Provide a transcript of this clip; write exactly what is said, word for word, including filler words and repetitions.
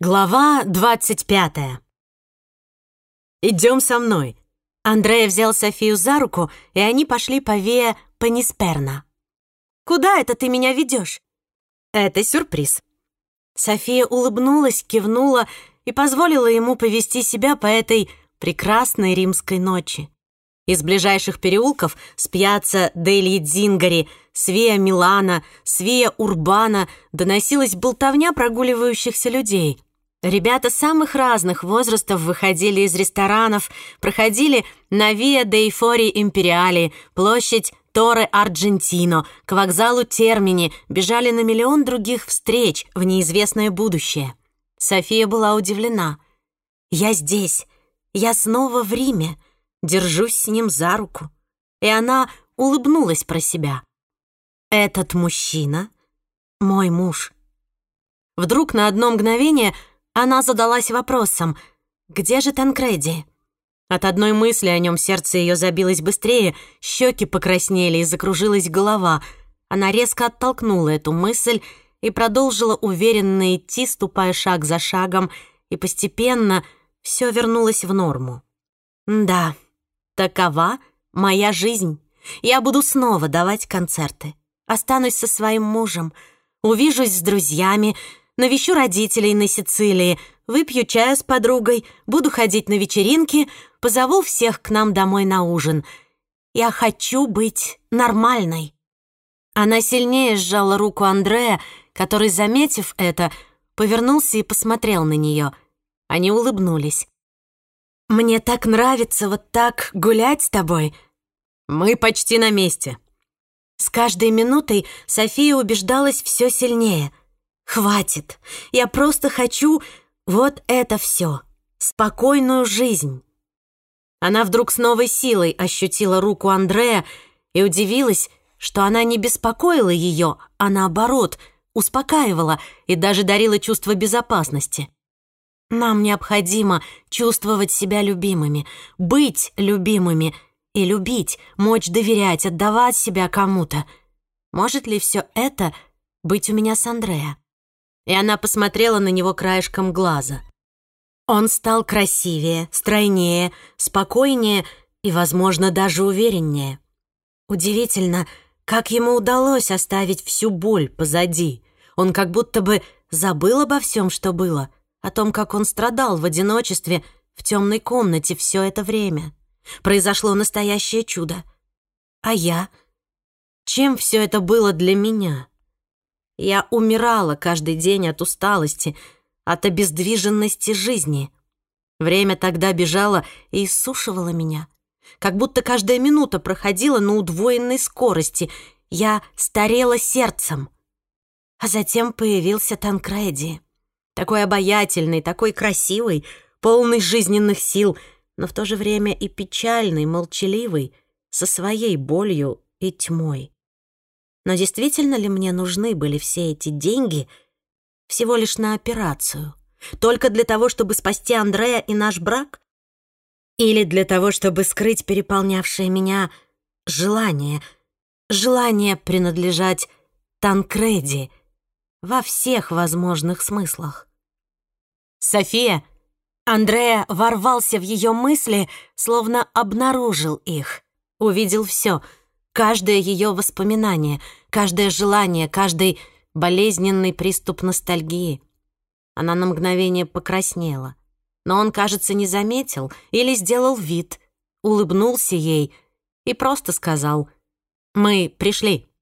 Глава двадцать пятая. «Идем со мной». Андреа взял Софию за руку, и они пошли по Виа Панисперна. «Куда это ты меня ведешь?» «Это сюрприз». София улыбнулась, кивнула и позволила ему повести себя по этой прекрасной римской ночи. Из ближайших переулков с пьяцца Дельи Дзингари, с Виа Милана, с Виа Урбана доносилась болтовня прогуливающихся людей. Ребята самых разных возрастов выходили из ресторанов, проходили на Виа дей Фори Империали, площадь Торе Арджентино, к вокзалу Термини, бежали на миллион других встреч в неизвестное будущее. София была удивлена. «Я здесь, я снова в Риме, держусь с ним за руку». И она улыбнулась про себя. «Этот мужчина — мой муж». Вдруг на одно мгновение она задалась вопросом: где же Танкреди? От одной мысли о нем сердце ее забилось быстрее, щеки покраснели и закружилась голова. Она резко оттолкнула эту мысль и продолжила уверенно идти, ступая шаг за шагом, и постепенно все вернулось в норму. «Да, такова моя жизнь. Я буду снова давать концерты. Останусь со своим мужем, увижусь с друзьями, навещу родителей на Сицилии, выпью чаю с подругой, буду ходить на вечеринки, позову всех к нам домой на ужин. Я хочу быть нормальной». Она сильнее сжала руку Андреа, который, заметив это, повернулся и посмотрел на нее. Они улыбнулись. «Мне так нравится вот так гулять с тобой». «Мы почти на месте». С каждой минутой София убеждалась все сильнее. «Хватит, я просто хочу вот это все, спокойную жизнь». Она вдруг с новой силой ощутила руку Андреа и удивилась, что она не беспокоила ее, а наоборот, успокаивала и даже дарила чувство безопасности. Нам необходимо чувствовать себя любимыми, быть любимыми и любить, мочь доверять, отдавать себя кому-то. Может ли все это быть у меня с Андреа? И она посмотрела на него краешком глаза. Он стал красивее, стройнее, спокойнее и, возможно, даже увереннее. Удивительно, как ему удалось оставить всю боль позади. Он как будто бы забыл обо всем, что было, о том, как он страдал в одиночестве в темной комнате все это время. Произошло настоящее чудо. А я? Чем все это было для меня? Я умирала каждый день от усталости, от обездвиженности жизни. Время тогда бежало и иссушивало меня. Как будто каждая минута проходила на удвоенной скорости. Я старела сердцем. А затем появился Танкреди. Такой обаятельный, такой красивый, полный жизненных сил, но в то же время и печальный, молчаливый, со своей болью и тьмой. Но действительно ли мне нужны были все эти деньги всего лишь на операцию? Только для того, чтобы спасти Андреа и наш брак? Или для того, чтобы скрыть переполнявшее меня желание? Желание принадлежать Танкреди во всех возможных смыслах. «София!» Андреа ворвался в ее мысли, словно обнаружил их. Увидел все — каждое ее воспоминание, каждое желание, каждый болезненный приступ ностальгии. Она на мгновение покраснела, но он, кажется, не заметил или сделал вид, улыбнулся ей и просто сказал: «Мы пришли».